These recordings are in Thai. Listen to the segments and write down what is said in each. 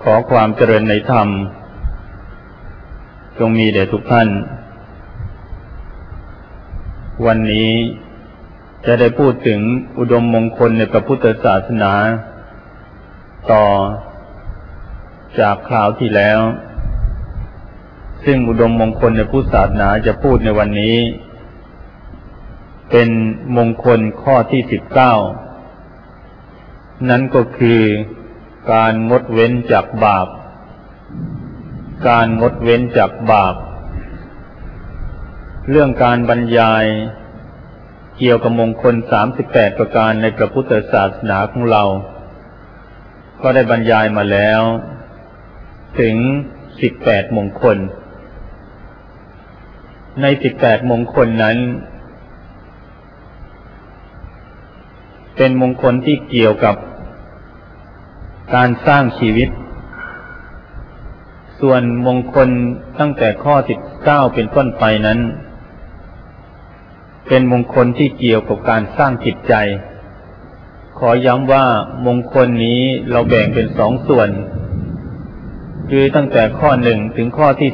ขอความเจริญในธรรมจงมีแด่ทุกท่านวันนี้จะได้พูดถึงอุดมมงคลในพระพุทธศาสนาต่อจากคราวที่แล้วซึ่งอุดมมงคลในพุทธศาสนาจะพูดในวันนี้เป็นมงคลข้อที่19นั้นก็คือการงดเว้นจากบาปการงดเว้นจากบาปเรื่องการบรรยายเกี่ยวกับมงคล38ประการในพระพุทธศาสนาของเราก็ได้บรรยายมาแล้วถึง18มงคลใน18มงคลนั้นเป็นมงคลที่เกี่ยวกับการสร้างชีวิตส่วนมงคลตั้งแต่ข้อ19เป็นต้นไปนั้นเป็นมงคลที่เกี่ยวกับการสร้างจิตใจขอย้ำว่ามงคลนี้เราแบ่งเป็น2ส่วนคือตั้งแต่ข้อ1ถึงข้อที่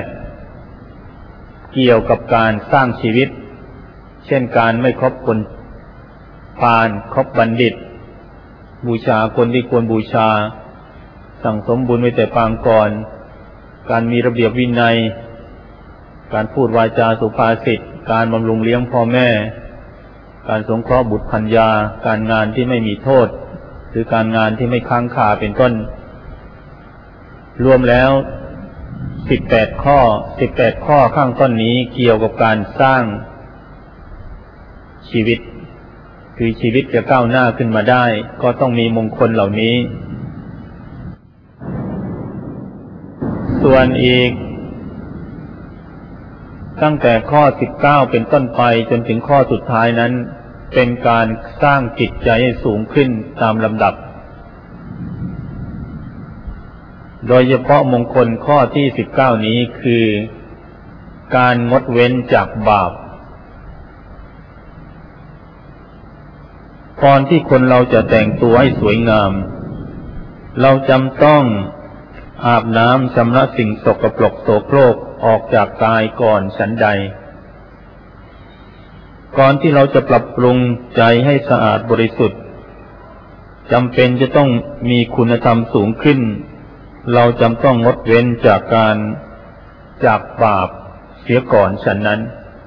18เกี่ยวกับการสร้างชีวิตเช่นการไม่คบคนพาลคบบัณฑิตบูชาคนที่ควรบูชาสั่งสมบุญไว้แต่ปางก่อนการมีระเบียบวินัยการพูดวาจาสุภาษิตการบำรุงเลี้ยงพ่อแม่การสงเคราะห์บุตรภรรยาการงานที่ไม่มีโทษหรือการงานที่ไม่ค้างคาเป็นต้นรวมแล้ว18ข้อข้างต้นนี้เกี่ยวกับการสร้างชีวิตคือชีวิตจะก้าวหน้าขึ้นมาได้ก็ต้องมีมงคลเหล่านี้ส่วนอีกตั้งแต่ข้อ19เป็นต้นไปจนถึงข้อสุดท้ายนั้นเป็นการสร้างจิตใจให้สูงขึ้นตามลำดับโดยเฉพาะมงคลข้อที่19นี้คือการงดเว้นจากบาปก่อนที่คนเราจะแต่งตัวให้สวยงามเราจำต้องอาบน้ำชำระสิ่งสกปรกโสโครกออกจากกายก่อนฉันใดก่อนที่เราจะปรับปรุงใจให้สะอาดบริสุทธิ์จำเป็นจะต้องมีคุณธรรมสูงขึ้นเราจำต้องงดเว้นจากบาปเสียก่อนฉันนั้น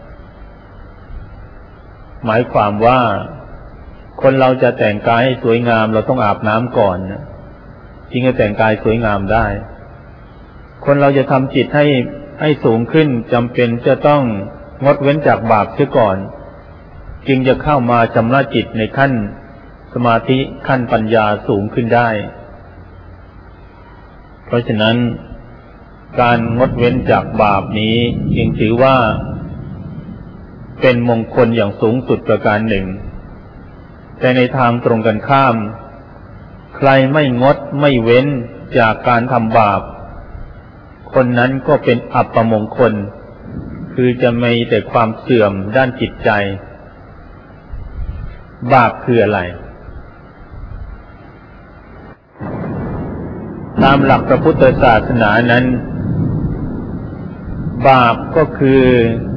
หมายความว่าคนเราจะแต่งกายให้สวยงามเราต้องอาบน้ำก่อนจึงจะแต่งกายสวยงามได้คนเราจะทำจิตให้สูงขึ้นจำเป็นจะต้องงดเว้นจากบาปเสียก่อนจึงจะเข้ามาชำระจิตในขั้นสมาธิขั้นปัญญาสูงขึ้นได้เพราะฉะนั้นการงดเว้นจากบาปนี้จึงถือว่าเป็นมงคลอย่างสูงสุดประการหนึ่งแต่ในทางตรงกันข้ามใครไม่งดไม่เว้นจากการทำบาปคนนั้นก็เป็นอัปมงคลคือจะมีแต่ความเสื่อมด้านจิตใจบาปคืออะไรตามหลักพระพุทธศาสนานั้นบาปก็คือ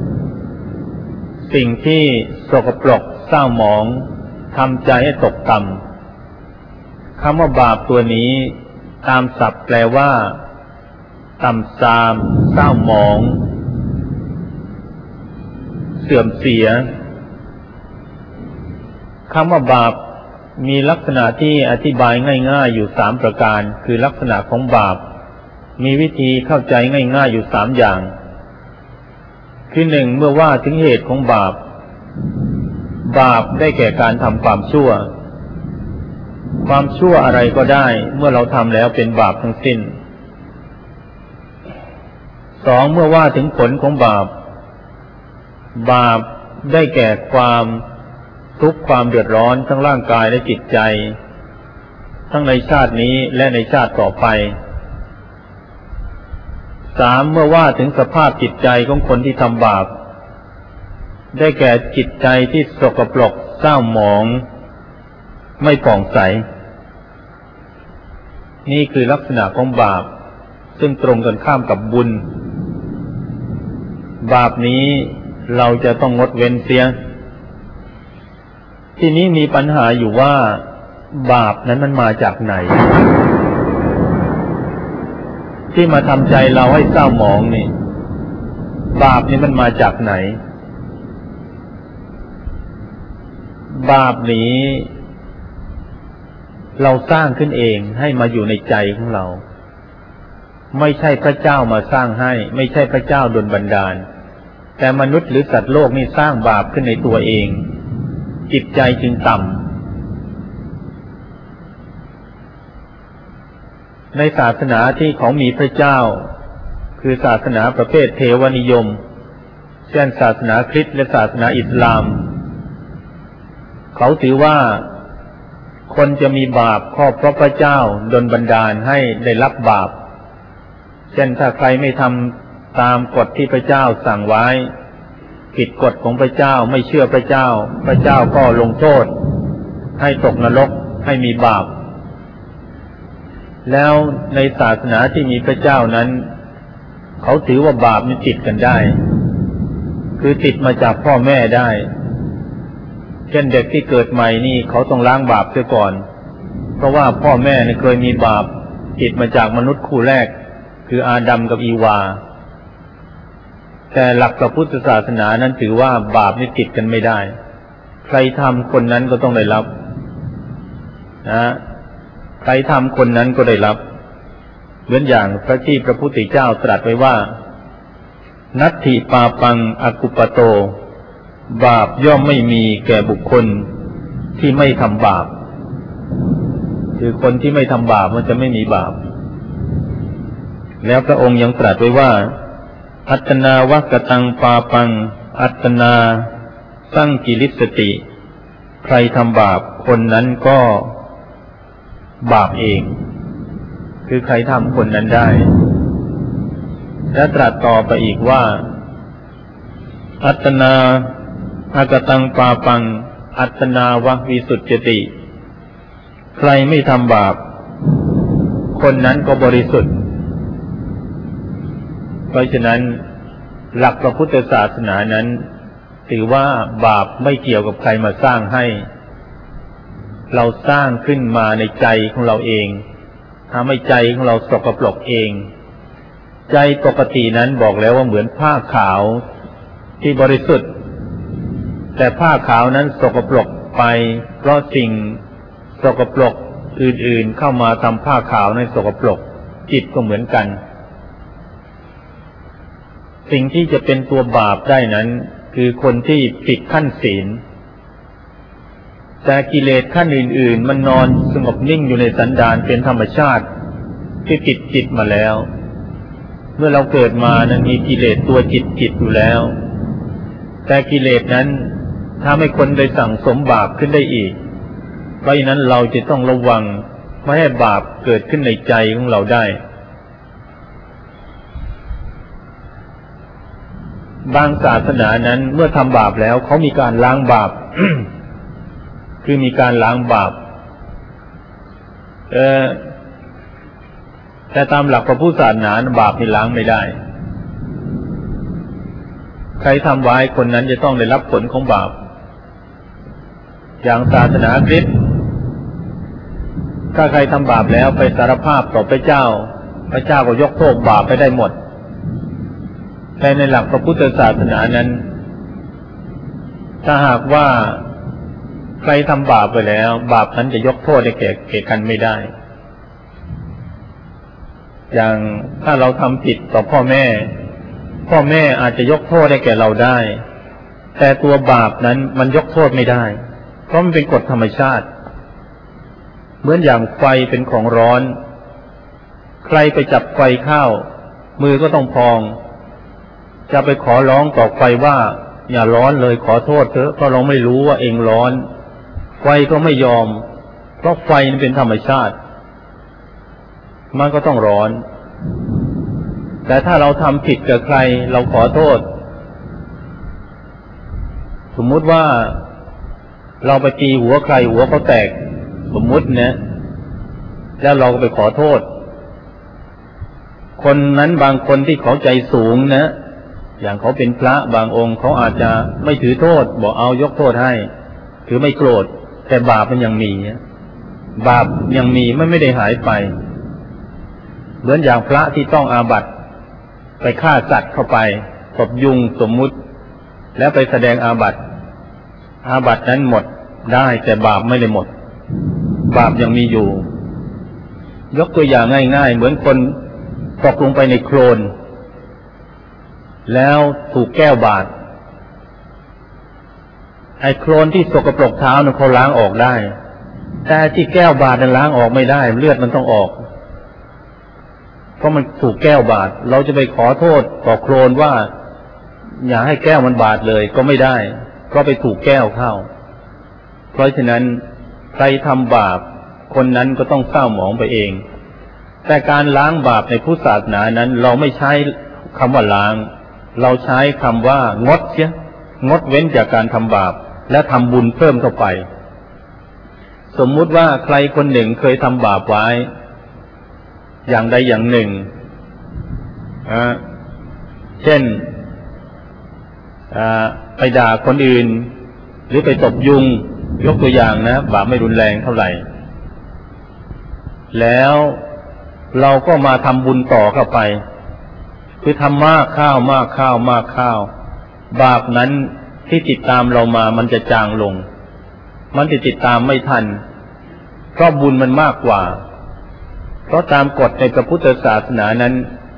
สิ่งที่สกปรกเศร้าหมองทำใจให้ตกต่ำคำว่าบาปตัวนี้ตามศัพท์แปลว่าต่ำทรามเศร้าหมองเสื่อมเสียคำว่าบาปมีลักษณะที่อธิบายง่ายๆอยู่3ประการคือลักษณะของบาปมีวิธีเข้าใจง่ายๆอยู่3อย่างคือ1เมื่อว่าถึงเหตุของบาปได้แก่การทำความชั่วอะไรก็ได้เมื่อเราทำแล้วเป็นบาปทั้งสิ้น2เมื่อว่าถึงผลของบาปได้แก่ความทุกข์ความเดือดร้อนทั้งร่างกายและจิตใจทั้งในชาตินี้และในชาติต่อไป3เมื่อว่าถึงสภาพจิตใจของคนที่ทำบาปได้แก่จิตใจที่สกปรกเศร้าหมองไม่ผ่องใสนี่คือลักษณะของบาปซึ่งตรงกันข้ามกับบุญบาปนี้เราจะต้องงดเว้นเสียทีนี้มีปัญหาอยู่ว่าบาปนั้นมันมาจากไหนที่มาทำใจเราให้เศร้าหมองนี่บาปนี้มันมาจากไหนบาปนี้เราสร้างขึ้นเองให้มาอยู่ในใจของเราไม่ใช่พระเจ้ามาสร้างให้ไม่ใช่พระเจ้าดลบันดาลแต่มนุษย์หรือสัตว์โลกนี่สร้างบาปขึ้นในตัวเองจิตใจจึงต่ำในศาสนาที่ของมีพระเจ้าคือศาสนาประเภทเทวนิยมเช่นศาสนาคริสต์และศาสนาอิสลามเขาถือว่าคนจะมีบาปก็เพราะพระเจ้าดลบันดาลให้ได้รับบาปเช่นถ้าใครไม่ทำตามกฎที่พระเจ้าสั่งไว้ผิดกฎของพระเจ้าไม่เชื่อพระเจ้าพระเจ้าก็ลงโทษให้ตกนรกให้มีบาปแล้วในศาสนาที่มีพระเจ้านั้นเขาถือว่าบาปนี่ติดกันได้คือติดมาจากพ่อแม่ได้เช่นเด็กที่เกิดใหม่นี่เขาต้องล้างบาปเสียก่อนเพราะว่าพ่อแม่เนี่ยเคยมีบาปติดมาจากมนุษย์คู่แรกคืออาดัมกับอีวาแต่หลักพระพุทธศาสนานั้นถือว่าบาปนี่ติดกันไม่ได้ใครทำคนนั้นก็ต้องได้รับนะใครทำคนนั้นก็ได้รับเหมือนอย่างพระที่พระพุทธเจ้าตรัสไว้ว่านัตถิปาปังอกุปโตบาปย่อมไม่มีแก่บุคคลที่ไม่ทำบาปคือคนที่ไม่ทำบาปมันจะไม่มีบาปแล้วพระองค์ยังตรัสไว้ว่าอัตตนาวักตังปาปังอัตตนาสังกิริสติใครทำบาปคนนั้นก็บาปเองคือใครทำคนนั้นได้และตรัสต่อไปอีกว่าอัตตนาอากตังปาปังอัตตนาวะวิสุทธิติใครไม่ทำบาปคนนั้นก็บริสุทธิ์เพราะฉะนั้นหลักพระพุทธศาสนานั้นถือว่าบาปไม่เกี่ยวกับใครมาสร้างให้เราสร้างขึ้นมาในใจของเราเองทำให้ใจของเราสกปรกเองใจปกตินั้นบอกแล้วว่าเหมือนผ้าขาวที่บริสุทธิ์แต่ผ้าขาวนั้นสกปรกไปเพราะสิ่งสกปรกอื่นๆเข้ามาทำผ้าขาวในสกปรกจิตก็เหมือนกันสิ่งที่จะเป็นตัวบาปได้นั้นคือคนที่ผิดขั้นศีลแต่กิเลสขั้นอื่นๆมันนอนสงบนิ่งอยู่ในสันดานเป็นธรรมชาติที่ติดจิตมาแล้วเมื่อเราเกิดมานั้นมีกิเลสตัวจิตอยู่แล้วแต่กิเลสนั้นถ้าไม่คนได้สั่งสมบาปขึ้นได้อีกเพราะฉะนั้นเราจะต้องระวังไม่ให้บาปเกิดขึ้นในใจของเราได้บางศาสนานั้นเมื่อทำบาปแล้วเขามีการล้างบาป คือมีการล้างบาปแต่ตามหลักพระพุทธศาสนาบาปนี่ล้างไม่ได้ใครทำไว้คนนั้นจะต้องได้รับผลของบาปอย่างศาสนาคริสต์ถ้าใครทำบาปแล้วไปสารภาพต่อพระเจ้าพระเจ้าก็ยกโทษบาปไปได้หมดแต่ในหลักพระพุทธศาสนานั้นถ้าหากว่าใครทำบาปไปแล้วบาปนั้นจะยกโทษให้แก่กันไม่ได้อย่างถ้าเราทำผิดต่อพ่อแม่อาจจะยกโทษให้แก่เราได้แต่ตัวบาปนั้นมันยกโทษไม่ได้เพราะมันเป็นกฎธรรมชาติเหมือนอย่างไฟเป็นของร้อนใครไปจับไฟเข้ามือก็ต้องพองจะไปขอร้องต่อไฟว่าอย่าร้อนเลยขอโทษเถอะเพราะเราไม่รู้ว่าเองร้อนไฟก็ไม่ยอมเพราะไฟนั้นเป็นธรรมชาติมันก็ต้องร้อนแต่ถ้าเราทำผิดกับใครเราขอโทษสมมุติว่าเราไปตีหัวใครหัวเขาแตกสมมุติเนี่ยแล้วเราก็ไปขอโทษคนนั้นบางคนที่เขาใจสูงนะอย่างเขาเป็นพระบางองค์เขาอาจจะไม่ถือโทษบอกเอายกโทษให้ถือไม่โกรธแต่บาปมันยังมีบาปยังมีไม่ได้หายไปเหมือนอย่างพระที่ต้องอาบัติไปฆ่าสัตว์เข้าไปตบยุงสมมุติแล้วไปแสดงอาบัตินั้นหมดได้แต่บาปไม่ได้หมดบาปยังมีอยู่ยกตัวอย่างง่ายๆเหมือนคนตกลงไปในโคลนแล้วถูกแก้วบาดไอ้โคลนที่สกปรกเท้านั้นเขาล้างออกได้แต่ที่แก้วบาดนั้นล้างออกไม่ได้เลือดมันต้องออกเพราะมันถูกแก้วบาดเราจะไปขอโทษต่อโคลนว่าอย่าให้แก้วมันบาดเลยก็ไม่ได้เพราะไปถูกแก้วเข้าเพราะฉะนั้นใครทำบาปคนนั้นก็ต้องเศร้าหมองไปเองแต่การล้างบาปในพุทธศาสนานั้นเราไม่ใช้คำว่าล้างเราใช้คำว่างดเสียงดเว้นจากการทำบาปและทำบุญเพิ่มเข้าไปสมมุติว่าใครคนหนึ่งเคยทำบาปไว้อย่างใดอย่างหนึ่งเช่นไปด่าคนอื่นหรือไปตบยุงยกตัวอย่างนะบาปไม่รุนแรงเท่าไหร่แล้วเราก็มาทำบุญต่อเข้าไปคือทำมากข้าวบาปนั้นที่ติดตามเรามามันจะจางลงมันจะติดตามไม่ทันเพราะบุญมันมากกว่าเพราะตามกฎในพระพุทธศาสนานั้น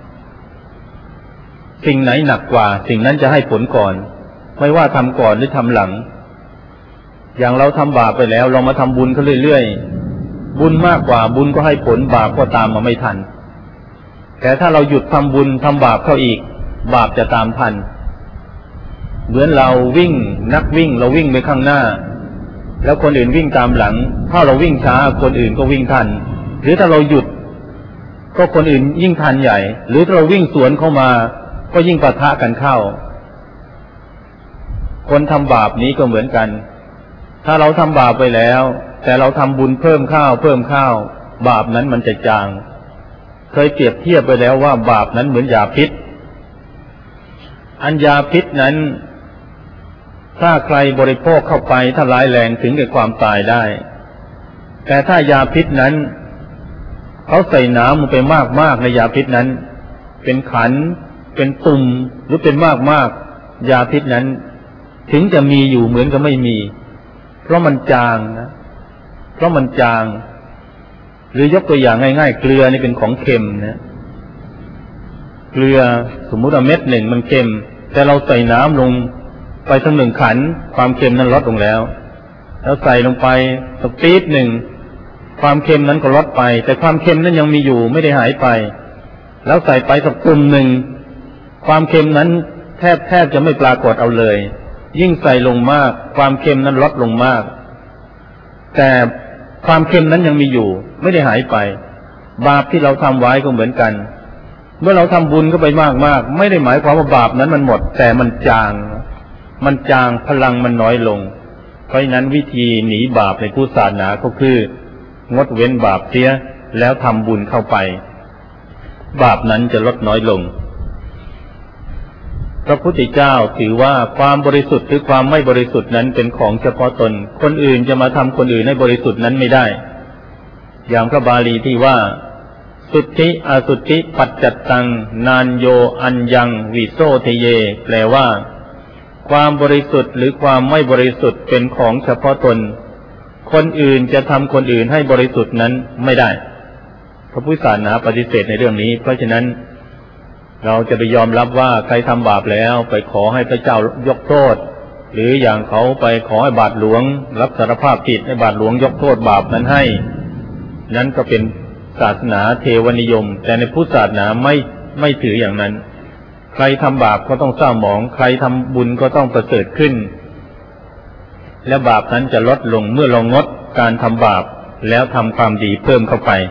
สิ่งไหนหนักกว่าสิ่งนั้นจะให้ผลก่อนไม่ว่าทำก่อนหรือทำหลังอย่างเราทำบาปไปแล้วเรามาทำบุญก็เรื่อยๆบุญมากกว่าบุญก็ให้ผลบาปก็ตามมาไม่ทันแต่ถ้าเราหยุดทำบุญทำบาปเข้าอีกบาปจะตามทันเหมือนเราวิ่งนักวิ่งเราวิ่งไปข้างหน้าแล้วคนอื่นวิ่งตามหลังถ้าเราวิ่งช้าคนอื่นก็วิ่งทันหรือถ้าเราหยุดก็คนอื่นยิ่งทันใหญ่หรือถ้าเราวิ่งสวนเข้ามาก็ยิ่งปะทะกันเข้าคนทำบาปนี้ก็เหมือนกันถ้าเราทำบาปไปแล้วแต่เราทำบุญเพิ่มข้าวบาปนั้นมันจะจางเคยเปรียบเทียบไปแล้วว่าบาปนั้นเหมือนยาพิษอันยาพิษนั้นถ้าใครบริโภคเข้าไปถ้าร้ายแรงถึงแก่ความตายได้แต่ถ้ายาพิษนั้นเขาใส่น้ำลงไปมากในยาพิษนั้นเป็นขันเป็นตุ่มหรือเป็นมากยาพิษนั้นถึงจะมีอยู่เหมือนกับไม่มีเพราะมันจางนะเพราะมันจางหรือยกตัวอย่างง่ายๆเกลือนี่เป็นของเค็มนะเกลือสมมุติว่าเม็ดหนึ่งมันเค็มแต่เราใส่น้ำลงไปทั้งหนึ่งขันความเค็มนั้นลดลงแล้วใส่ลงไปสักปี๊บหนึ่งความเค็มนั้นก็ลดไปแต่ความเค็มนั้นยังมีอยู่ไม่ได้หายไปแล้วใส่ไปสักตุ่มหนึ่งความเค็มนั้นแทบจะไม่ปรากฏเอาเลยยิ่งใส่ลงมากความเค็มนั้นลดลงมากแต่ความเค็มนั้นยังมีอยู่ไม่ได้หายไปบาปที่เราทำไว้ก็เหมือนกันเมื่อเราทำบุญก็ไปมากไม่ได้หมายความว่าบาปนั้นมันหมดแต่มันจางพลังมันน้อยลงเพราะฉะนั้นวิธีหนีบาปในพุทธศาสนาก็คืองดเว้นบาปเสียแล้วทำบุญเข้าไปบาปนั้นจะลดน้อยลงพระพุทธเจ้าถือว่าความบริสุทธิ์หรือความไม่บริสุทธิ์นั้นเป็นของเฉพาะตนคนอื่นจะมาทำคนอื่นให้บริสุทธิ์นั้นไม่ได้อย่างพระบาลีที่ว่าสุทธิอสุทธิปัจจัตตังนานโยอัญญังวิโสเทเยแปลว่าความบริสุทธิ์หรือความไม่บริสุทธิ์เป็นของเฉพาะตนคนอื่นจะทำคนอื่นให้บริสุทธิ์นั้นไม่ได้พระพุทธศาสนาปฏิเสธในเรื่องนี้เพราะฉะนั้นเราจะไปยอมรับว่าใครทำบาปแล้วไปขอให้พระเจ้ายกโทษหรืออย่างเขาไปขอให้บาทหลวงรับสารภาพผิดให้บาทหลวงยกโทษบาปนั้นให้นั้นก็เป็นศาสนาเทวนิยมแต่ในพุทธศาสนาไม่ถืออย่างนั้นใครทำบาปก็ต้องเศร้าหมองใครทำบุญก็ต้องประเสริฐขึ้นและบาปนั้นจะลดลงเมื่อเรางดการทำบาปแล้วทำความดีเพิ่มเข้าไป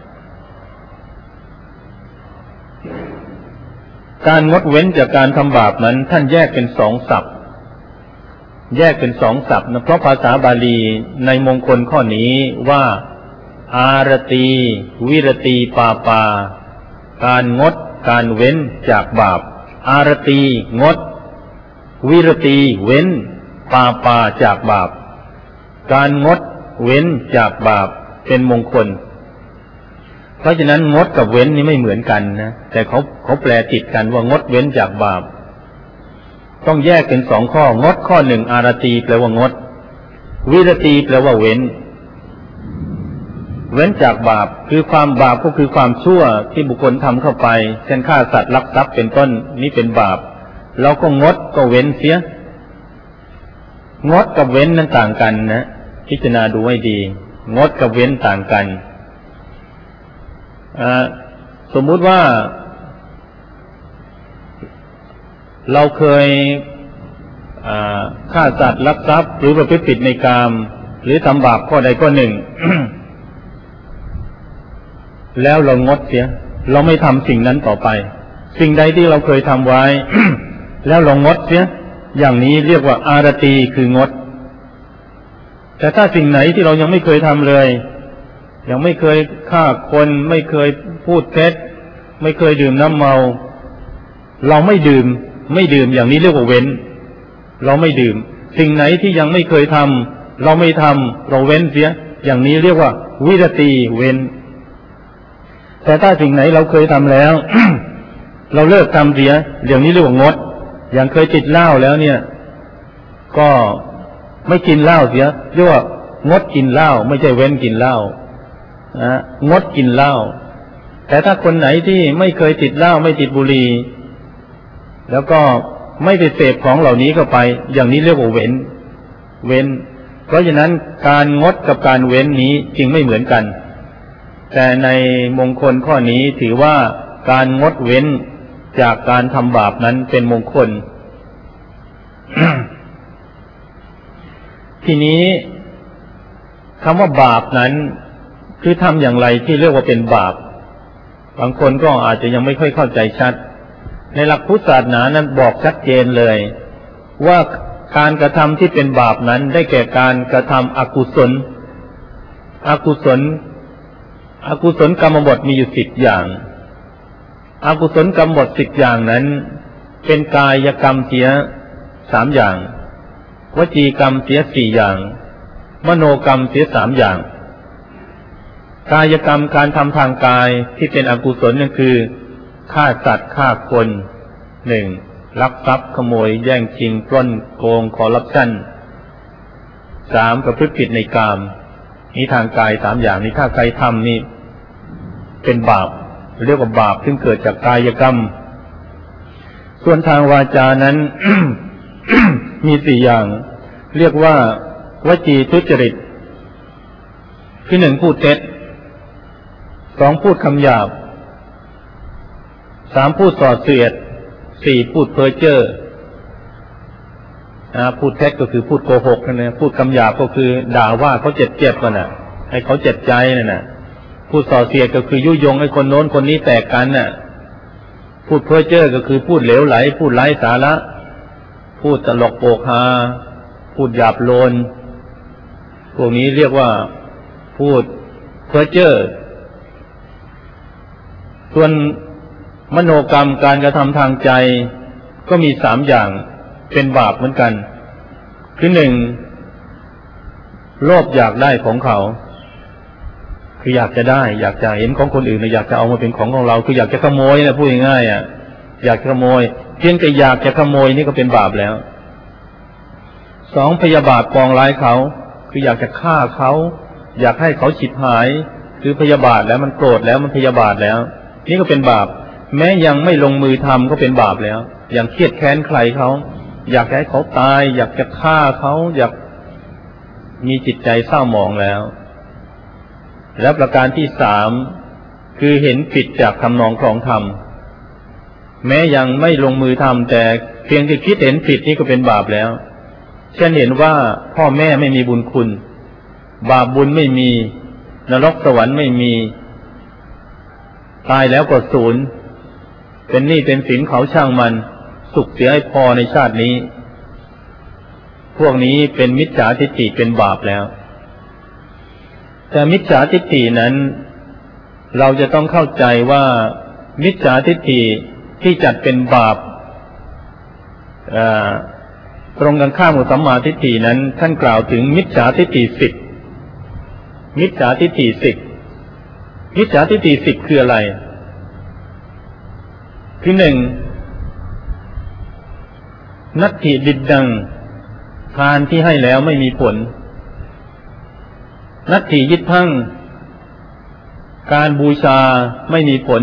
การงดเว้นจากการทำบาปนั้นท่านแยกเป็นสองศัพท์นะเพราะภาษาบาลีในมงคลข้อนี้ว่าอารตีวิรตีปาปาการงดการเว้นจากบาปอารตีงดวิรตีเว้นปาปาจากบาปการงดเว้นจากบาปเป็นมงคลเพราะฉะนั้นงดกับเว้นนี่ไม่เหมือนกันนะแต่เขาแปลติดกันว่างดเว้นจากบาปต้องแยกเป็นสองข้องดข้อหนึ่งอารตีแปลว่างดวิรตีแปลว่าเว้นจากบาปคือความบาปก็คือความชั่วที่บุคคลทำเข้าไปเช่นฆ่าสัตว์ลักทรัพย์เป็นต้นนี้เป็นบาปเราก็งดก็เว้นเสียงดกับเว้นนั้นต่างกันนะพิจารณาดูให้ดีงดกับเว้นต่างกันสมมุติว่าเราเคยฆ่าสัตว์ลักทรัพย์หรือประพฤติผิดในกามหรือทำบาปข้อใดข้อหนึ่ง แล้วเรางดเสียเราไม่ทำสิ่งนั้นต่อไปสิ่งใดที่เราเคยทำไว้ แล้วเรางดเสียอย่างนี้เรียกว่าอารตีคืองดแต่ถ้าสิ่งไหนที่เรายังไม่เคยทำเลยยังไม่เคยฆ่าคนไม่เคยพูดเท็จไม่เคยดื่มน้ำเมาเราไม่ดื่มอย่างนี้เรียกว่าเว้นเราไม่ดื่มสิ่งไหนที่ยังไม่เคยทำเราไม่ทำเราเว้นเสียอย่างนี้เรียกว่าวิรตีเว้นแต่ถ้าสิ่งไหนเราเคยทำแล้ว เราเลิกทำเสียอย่างนี้เรียกว่างดอย่างเคยติดเหล้าแล้วเนี่ยก็ไม่กินเหล้าเสียเรียกว่างดกินเหล้าไม่ใช่เว้นกินเหล้างดกินเหล้าแต่ถ้าคนไหนที่ไม่เคยติดเหล้าไม่ติดบุหรี่แล้วก็ไม่ไปเสพของเหล่านี้เข้าไปอย่างนี้เรียกว่าเว้นเพราะฉะนั้นการงดกับการเว้นนี้จึงไม่เหมือนกันแต่ในมงคลข้อนี้ถือว่าการงดเว้นจากการทำบาปนั้นเป็นมงคล ทีนี้คำว่าบาปนั้นคือทำอย่างไรที่เรียกว่าเป็นบาปบางคนก็อาจจะยังไม่ค่อยเข้าใจชัดในหลักพุทธศาสนานั้นบอกชัดเจนเลยว่าการกระทำที่เป็นบาปนั้นได้แก่การกระทำอกุศลกรรมบทมีอยู่10อย่างอกุศลกรรมบท10อย่างนั้นเป็นกายกรรมเสีย3อย่างวจีกรรมเสีย4อย่างมโนกรรมเสีย3อย่างกายกรรมการทำทางกายที่เป็นอกุศลนั่นคือฆ่าสัตว์ฆ่าคน 1. ลักทรัพย์ขโมยแย่งชิงปล้นโกงคอร์รัปชั่น 3. ประพฤติผิดในกามนี้ทางกาย3อย่างนี้ถ้าใครทำนี่เป็นบาปเรียกว่าบาปซึ่งเกิดจากกายกรรมส่วนทางวาจานั้น มี4อย่างเรียกว่าวจีทุจริตคือ1พูดเท็จ2พูดคำหยาบ3พูดส่อเสียด4พูดเพ้อเจ้อพูดเท็จก็คือพูดโกหกนั่นนะพูดคำหยาบก็คือด่าว่าเขาเจ็บกันน่ะให้เขาเจ็บใจนั่นน่ะพูดส่อเสียดก็คือยุยงให้คนโน้นคนนี้แตกกันน่ะพูดเพ้อเจ้อก็คือพูดเหลวไหลพูดไร้สาระพูดตลกโปกฮาพูดหยาบโลนพวกนี้เรียกว่าพูดเพ้อเจ้อส่วนมโนกรรมการกระทำทางใจก็มี3อย่างเป็นบาปเหมือนกันคือ1โลภอยากได้ของเขาคืออยากจะได้อยากจะเห็นของคนอื่นอยากจะเอามาเป็นของของเราคืออยากจะขโมยนะพูดง่ายๆอยากจะขโมยเพียงแต่อยากจะขโมยนี่ก็เป็นบาปแล้ว2พยาบาทปองร้ายเขาคืออยากจะฆ่าเขาอยากให้เขาฉิบหายคือพยาบาทแล้วมันโกรธแล้วมันพยาบาทแล้วนี่ก็เป็นบาปแม้ยังไม่ลงมือทำก็เป็นบาปแล้วอย่างเครียดแค้นใครเขาอยากให้เขาตายอยากจะฆ่าเขาอยากมีจิตใจเศร้าหมองแล้วและประการที่3คือเห็นผิดจากทำนองครองธรรมแม้ยังไม่ลงมือทำแต่เพียงที่คิดเห็นผิดนี่ก็เป็นบาปแล้วเช่นเห็นว่าพ่อแม่ไม่มีบุญคุณบาปบุญไม่มีนรกสวรรค์ไม่มีตายแล้วก็ศูนย์เป็นหนี้เป็นสินเขาช่างมันสุขเสียให้พอในชาตินี้พวกนี้เป็นมิจฉาทิฏฐิเป็นบาปแล้วแต่มิจฉาทิฏฐินั้นเราจะต้องเข้าใจว่ามิจฉาทิฏฐิที่จัดเป็นบาปตรงกันข้ามกับสัมมาทิฏฐินั้นท่านกล่าวถึงมิจฉาทิฏฐิ10มิจฉาทิฏฐิ10มิจฉาทิฏฐิ10คืออะไรคือ1นัตถิดิดดังทานที่ให้แล้วไม่มีผลนัตถิยิทธังการบูชาไม่มีผล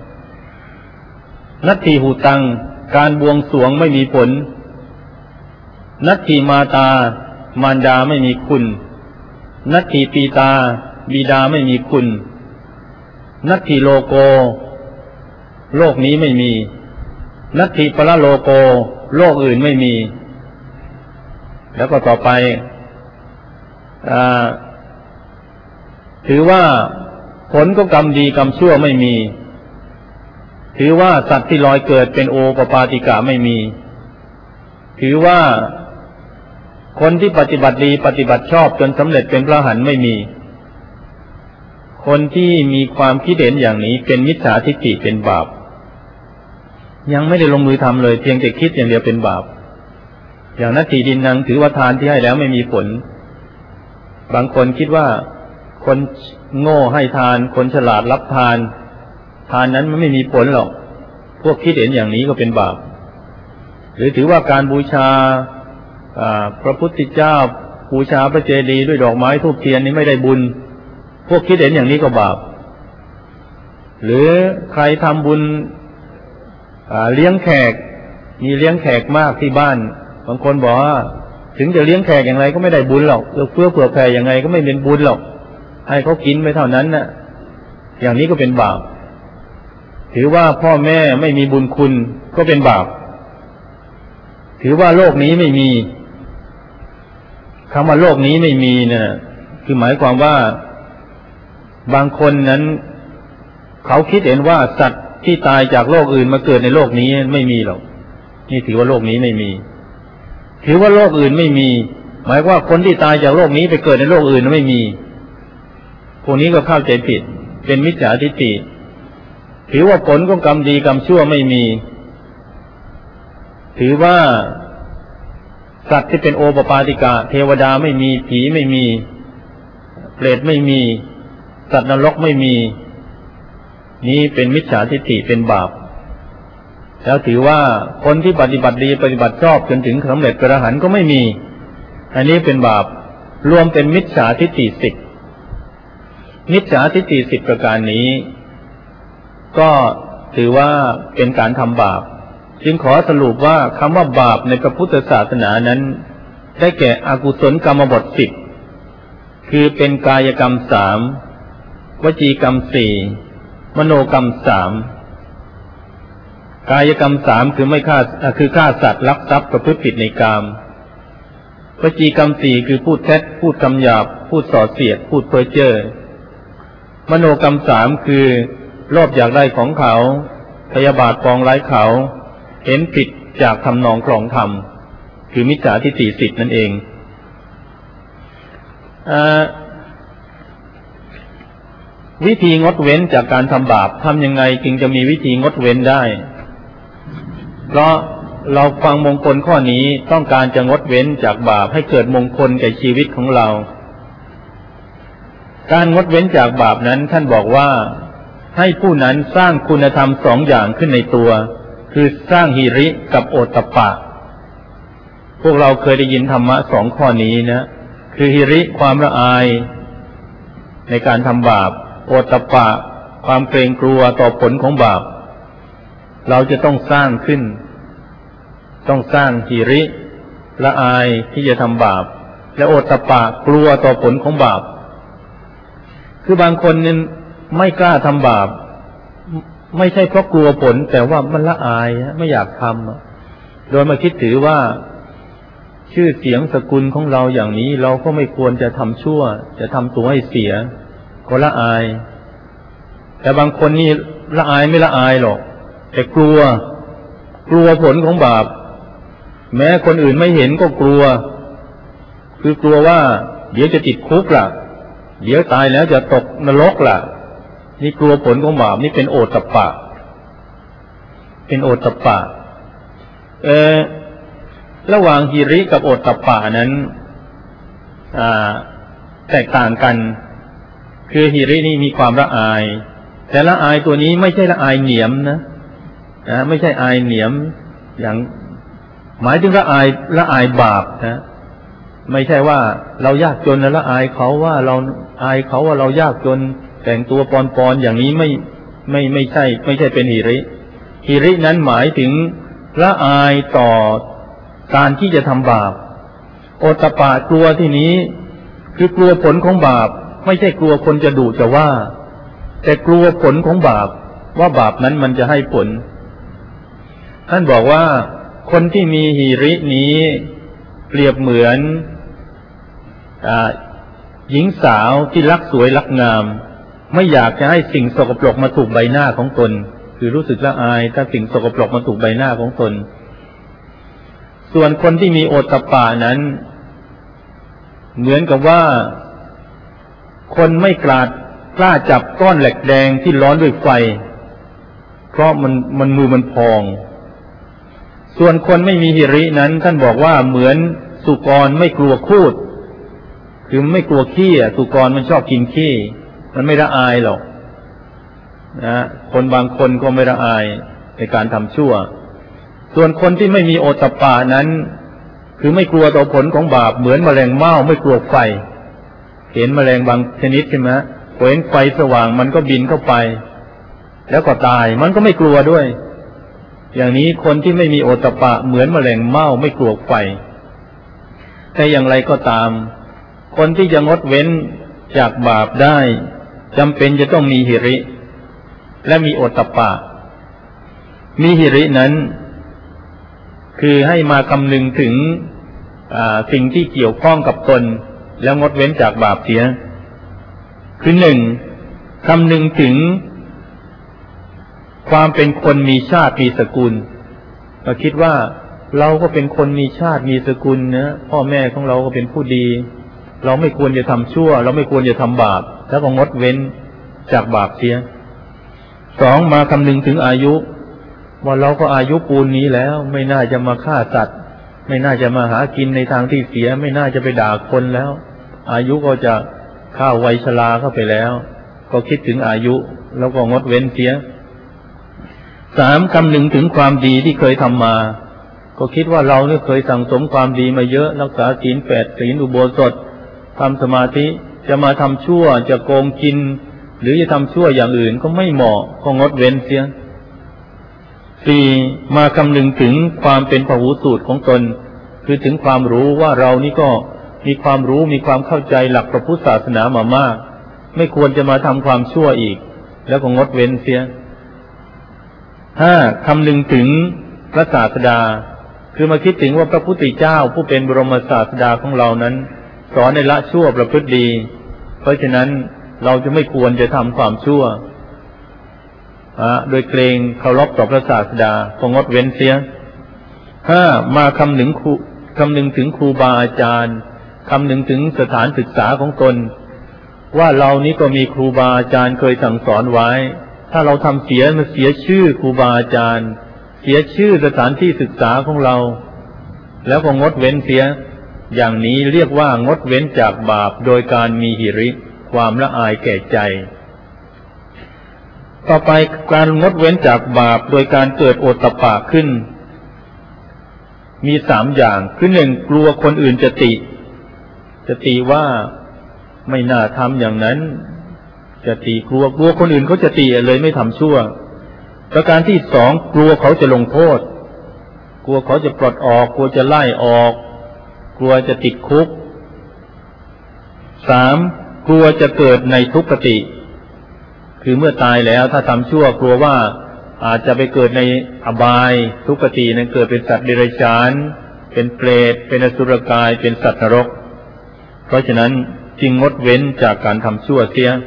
นัตถิหูตังการบวงสรวงไม่มีผลนัตถิมาตามารดาไม่มีคุณนัตถิปีตาบิดาไม่มีคุณนัตถิโลโกโลกนี้ไม่มีนัตถิปรโลโกโลกอื่นไม่มีแล้วก็ต่อไปถือว่าผลของกรรมดีกรรมชั่วไม่มีถือว่าสัตว์ที่ลอยเกิดเป็นโอปปาติกะไม่มีถือว่าคนที่ปฏิบัติดีปฏิบัติชอบจนสำเร็จเป็นพระอรหันต์ไม่มีคนที่มีความคิดเห็นอย่างนี้เป็นมิจฉาทิฏฐิเป็นบาปยังไม่ได้ลงมือทำเลยเพียงแต่คิดอย่างเดียวเป็นบาปอย่างนัตถิดินนังถือว่าทานที่ให้แล้วไม่มีผลบางคนคิดว่าคนโง่ให้ทานคนฉลาดรับทานทานนั้นมันไม่มีผลหรอกพวกคิดเห็นอย่างนี้ก็เป็นบาปหรือถือว่าการบูชาพระพุทธเจ้าบูชาพระเจดีย์ด้วยดอกไม้ธูปเทียนนี้ไม่ได้บุญพวกคิดเห็นอย่างนี้ก็บาปหรือใครทำบุญเลี้ยงแขกมีเลี้ยงแขกมากที่บ้านบางคนบอกว่าถึงจะเลี้ยงแขกอย่างไรก็ไม่ได้บุญหรอกเพื่อเผื่อแผ่อย่างไรก็ไม่เป็นบุญหรอกให้เขากินไปเท่านั้นน่ะอย่างนี้ก็เป็นบาปถือว่าพ่อแม่ไม่มีบุญคุณก็เป็นบาปถือว่าโลกนี้ไม่มีคำว่าโลกนี้ไม่มีเนี่ยคือหมายความว่าบางคนนั้นเขาคิดเห็นว่าสัตว์ที่ตายจากโลกอื่นมาเกิดในโลกนี้ไม่มีหรอกนี่ถือว่าโลกนี้ไม่มีถือว่าโลกอื่นไม่มีหมายว่าคนที่ตายจากโลกนี้ไปเกิดในโลกอื่นไม่มีพวกนี้ก็เข้าใจผิดเป็นมิจฉาทิฏฐิถือว่าผลของกรรมดีกรรมชั่วไม่มีถือว่าสัตว์ที่เป็นโอปปาติกะเทวดาไม่มีผีไม่มีเปรตไม่มีสัตว์นรกไม่มีนี้เป็นมิจฉาทิฏฐิเป็นบาปแล้วถือว่าคนที่ปฏิบัติดีปฏิบัติชอบจนถึงสำเร็จเป็นอรหันต์ก็ไม่มีอันนี้เป็นบาปรวมเป็นมิจฉาทิฏฐิ10มิจฉาทิฏฐิ10ประการนี้ก็ถือว่าเป็นการทำบาปจึงขอสรุปว่าคำว่าบาปในพระพุทธศาสนานั้นได้แก่อกุศลกรรมบท10คือเป็นกายกรรม3วจีกรรม4มโนกรรม3กายกรรม3คือฆ่าสัตว์ลักทรัพย์ประพฤติผิดในกามวจีกรรม4คือพูดเท็จพูดคำหยาบพูดส่อเสียดพูดเพ้อเจ้อมโนกรรม3คือโลภอยากได้ของเขาพยาบาทปองร้ายเขาเห็นผิดจากทำนองครองธรรมคือมิจฉาทิฏฐิ10นั่นเองวิธีงดเว้นจากการทำบาปทำยังไงจึงจะมีวิธีงดเว้นได้เพราะเราฟังมงคลข้อนี้ต้องการจะงดเว้นจากบาปให้เกิดมงคลแก่ชีวิตของเราการงดเว้นจากบาปนั้นท่านบอกว่าให้ผู้นั้นสร้างคุณธรรม2อย่างขึ้นในตัวคือสร้างหิริกับโอตตัปปะพวกเราเคยได้ยินธรรมะ2ข้อนี้นะคือหิริความละอายในการทำบาปโอตตัปปะความเกรงกลัวต่อผลของบาปเราจะต้องสร้างขึ้นต้องสร้างหิริละอายที่จะทำบาปและโอตตัปปะกลัวต่อผลของบาปคือบางคนเนี่ยไม่กล้าทำบาปไม่ใช่เพราะกลัวผลแต่ว่ามันละอายไม่อยากทำโดยมาคิดถือว่าชื่อเสียงสกุลของเราอย่างนี้เราก็ไม่ควรจะทำชั่วจะทำตัวให้เสียก็ละอายแต่บางคนนี่ละอายไม่ละอายหรอกแต่กลัวผลของบาปแม้คนอื่นไม่เห็นก็กลัวคือกลัวว่าเดี๋ยวจะติดคุกล่ะเดี๋ยวตายแล้วจะตกนรกล่ะนี่กลัวผลของบาปนี่เป็นโอตตัปปะเป็นโอตตัปปะระหว่างหิริกับโอตตัปปะนั้นแตกต่างกันคือหิรินี่มีความละอายแต่ละอายตัวนี้ไม่ใช่ละอายเหนียมนะไม่ใช่อายเหนียมอย่างหมายถึงละอายบาปนะไม่ใช่ว่าเรายากจนแล้วละอายเขาว่าเราอายเขาว่าเรายากจนแต่งตัวปอนๆอย่างนี้ไม่ใช่เป็นหิรินั้นหมายถึงละอายต่อการที่จะทำบาปโอตตัปปะกลัวที่นี้คือกลัวผลของบาปไม่ใช่กลัวคนจะดุจะว่าแต่กลัวผลของบาปว่าบาปนั้นมันจะให้ผลท่านบอกว่าคนที่มีหิรินี้เปรียบเหมือนหญิงสาวที่รักสวยรักงามไม่อยากจะให้สิ่งสกปรกมาถูกใบหน้าของตนคือรู้สึกละอายถ้าสิ่งสกปรกมาถูกใบหน้าของตนส่วนคนที่มีโอตตัปปะนั้นเหมือนกับว่าคนไม่กล้าจับก้อนเหล็กแดงที่ร้อนด้วยไฟเพราะมันมือมันพองส่วนคนไม่มีหิรินั้นท่านบอกว่าเหมือนสุกรไม่กลัวคูดคือไม่กลัวขี้สุกรมันชอบกินขี้มันไม่ละอายหรอกนะคนบางคนก็ไม่ละอายในการทำชั่วส่วนคนที่ไม่มีโอตตัปปะนั้นคือไม่กลัวต่อผลของบาปเหมือนแมลงเม่าไม่กลัวไฟเห็นแมลงบางชนิดใช่ไหมพอเห็นไฟสว่างมันก็บินเข้าไปแล้วก็ตายมันก็ไม่กลัวด้วยอย่างนี้คนที่ไม่มีโอตตัปปะเหมือนแมลงเม่าไม่กลัวไฟแต่อย่างไรก็ตามคนที่จะงดเว้นจากบาปได้จำเป็นจะต้องมีหิริและมีโอตตัปปะมีหิรินั้นคือให้มาคำนึงถึงสิ่งที่เกี่ยวข้องกับตนแล้วงดเว้นจากบาปเสียคือหนึ่งคำนึงถึงความเป็นคนมีชาติมีสกุลเราคิดว่าเราก็เป็นคนมีชาติมีสกุลนะพ่อแม่ของเราก็เป็นผู้ดีเราไม่ควรจะทำชั่วเราไม่ควรจะทำบาปแล้วก็งดเว้นจากบาปเสียสองมาคำนึงถึงอายุว่าเราก็อายุปูนนี้แล้วไม่น่าจะมาฆ่าสัตว์ไม่น่าจะมาหากินในทางที่เสียไม่น่าจะไปด่าคนแล้วอายุก็จะเข้าวัยชราเข้าไปแล้วก็คิดถึงอายุแล้วก็งดเว้นเสียสามคำนึงถึงความดีที่เคยทำมาก็คิดว่าเราเนี่ยเคยสั่งสมความดีมาเยอะรักษาศีล 8ศีลอุโบสถทำสมาธิจะมาทำชั่วจะโกงกินหรือจะทำชั่วอย่างอื่นก็ไม่เหมาะก็งดเว้นเสียสี่มาคำนึงถึงความเป็นพหูสูตรของตนคือถึงความรู้ว่าเรานี่ก็มีความรู้มีความเข้าใจหลักพระพุทธศาสนามามากไม่ควรจะมาทำความชั่วอีกแล้วก็งดเว้นเสียห้าคำนึงถึงพระศาสดาคือมาคิดถึงว่าพระพุทธเจ้าผู้เป็นบรมศาสดาของเรานั้นสอนในละชั่วประพฤติดีเพราะฉะนั้นเราจะไม่ควรจะทำความชั่วโดยเกรงเคารพต่อพระศาสดาก็งดเว้นเสียห้ามาคำนึงถึงครูบาอาจารย์คำนึงถึงสถานศึกษาของตนว่าเรานี้ก็มีครูบาอาจารย์เคยสั่งสอนไว้ถ้าเราทำเสียมันเสียชื่อครูบาอาจารย์เสียชื่อสถานที่ศึกษาของเราแล้วก็งดเว้นเสียอย่างนี้เรียกว่างดเว้นจากบาปโดยการมีหิริความละอายแก่ใจต่อไปการงดเว้นจากบาปโดยการเกิดโอตตัปปะขึ้นมีสามอย่างคือหนึ่งกลัวคนอื่นจะติว่าไม่น่าทำอย่างนั้นจะติกลัวคนอื่นเขาจะติเลยไม่ทำชั่วประการที่สองกลัวเขาจะลงโทษกลัวเขาจะปลดออกกลัวจะไล่ออกกลัวจะติดคุกสามกลัวจะเกิดในทุกขติคือเมื่อตายแล้วถ้าทำชั่วกลัวว่าอาจจะไปเกิดในอบายทุกขตินั้นเกิดเป็นสัตว์เดรัจฉานเป็นเปรตเป็นอสุรกายเป็นสัตว์นรกเพราะฉะนั้นจึงงดเว้นจากการทำชั่วเสีย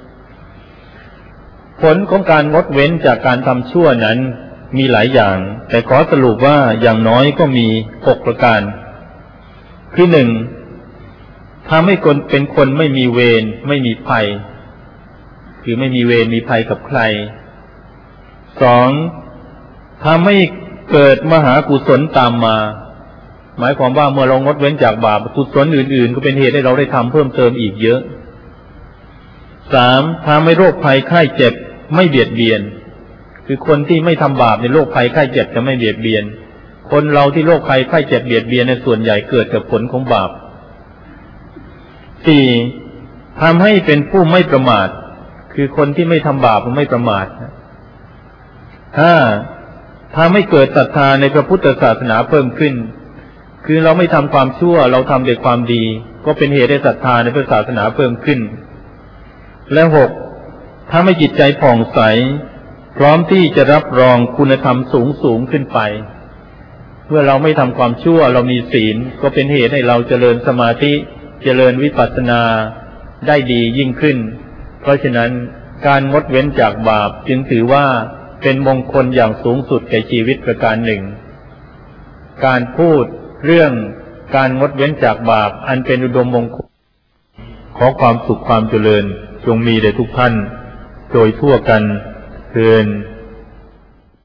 ผลของการงดเว้นจากการทำชั่วนั้นมีหลายอย่างแต่ขอสรุปว่าอย่างน้อยก็มี6ประการคือหนึ่งทำให้คนเป็นคนไม่มีเวรไม่มีภัยคือไม่มีเวรมีภัยกับใครสองทำให้เกิดมหากุศลตามมาหมายความว่าเมื่อเรางดเว้นจากบาปกุศลอื่นๆก็เป็นเหตุให้เราได้ทำเพิ่มเติมอีกเยอะสามทำให้โรคภัยไข้เจ็บไม่เบียดเบียนคือคนที่ไม่ทำบาปในโรคภัยไข้เจ็บจะไม่เบียดเบียนคนเราที่โรคภัยไข้เจ็บเบียดเบียนในส่วนใหญ่เกิดจากผลของบาปสี่ทำให้เป็นผู้ไม่ประมาทคือคนที่ไม่ทำบาปมันไม่ประมาทห้าทำให้เกิดศรัทธาในพระพุทธศาสนาเพิ่มขึ้นคือเราไม่ทำความชั่วเราทำแต่ความดีก็เป็นเหตุให้ศรัทธาในพระศาสนาเพิ่มขึ้นและหกทำให้จิตใจผ่องใสพร้อมที่จะรับรองคุณธรรมสูงขึ้นไปเมื่อเราไม่ทำความชั่วเรามีศีลก็เป็นเหตุให้เราเจริญสมาธิเจริญวิปัสสนาได้ดียิ่งขึ้นเพราะฉะนั้นการงดเว้นจากบาปจึงถือว่าเป็นมงคลอย่างสูงสุดแก่ชีวิตประการหนึ่งการพูดเรื่องการงดเว้นจากบาปอันเป็นอุดมมงคลขอความสุขความเจริญจงมีแด่ทุกท่านโดยทั่วกันเทอญ